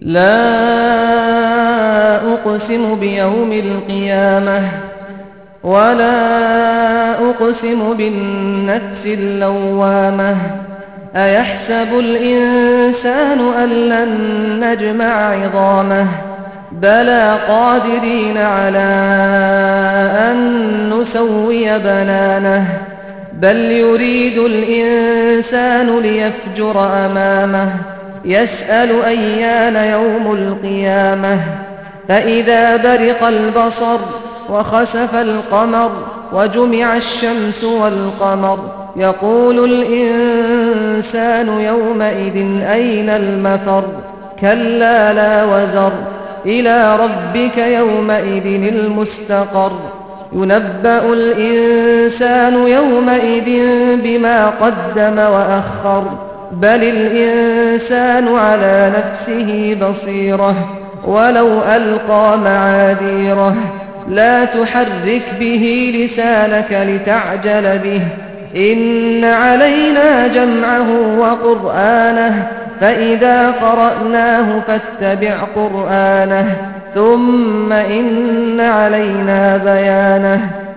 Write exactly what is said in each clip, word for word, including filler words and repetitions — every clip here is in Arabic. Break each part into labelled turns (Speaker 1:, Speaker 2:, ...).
Speaker 1: لا أقسم بيوم القيامة ولا أقسم بالنفس اللوامة أيحسب الإنسان أن لن نجمع عظامه بلى قادرين على أن نسوي بنانه بل يريد الإنسان ليفجر أمامه يسأل أيان يوم القيامة فإذا برق البصر وخسف القمر وجمع الشمس والقمر يقول الإنسان يومئذ أين المفر كلا لا وزر إلى ربك يومئذ المستقر ينبأ الإنسان يومئذ بما قدم وأخر بل الإنسان على نفسه بصيرة ولو ألقى معاذيره لا تحرك به لسانك لتعجل به إن علينا جمعه وقرآنه فإذا قرأناه فاتبع قرآنه ثم إن علينا بيانه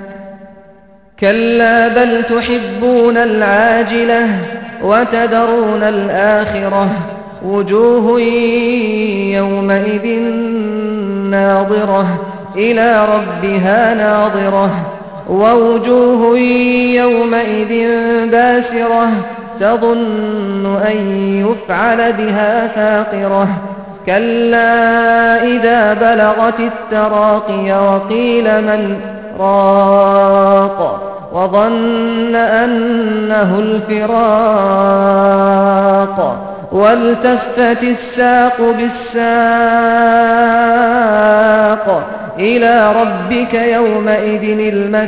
Speaker 1: كلا بل تحبون العاجلة وتذرون الآخرة وجوه يومئذ ناظرة إلى ربها ناظرة ووجوه يومئذ باسرة تظن أن يفعل بها فاقرة كلا إذا بلغت التراقي وقيل من راق وظن أنه الفراق والتفت الساق بالساق إلى ربك يومئذ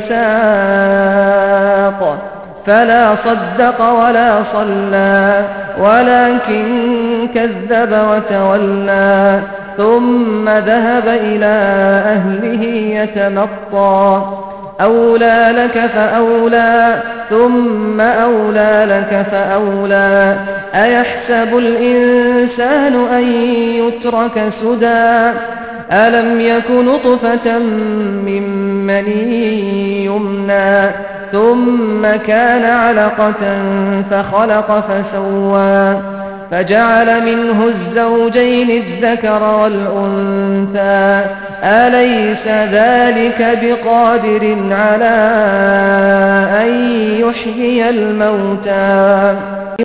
Speaker 1: المساق فلا صدق ولا صلى ولكن كذب وتولى ثم ذهب إلى أهله يتمطى أولى لك فأولى ثم أولى لك فأولى أيحسب الإنسان أن يترك سدى ألم يك نطفة من مني يمنى ثم كان علقة فخلق فسوى فجعل منه الزوجين الذكر والأنثى أليس ذلك بقادر على أن يحيي الموتى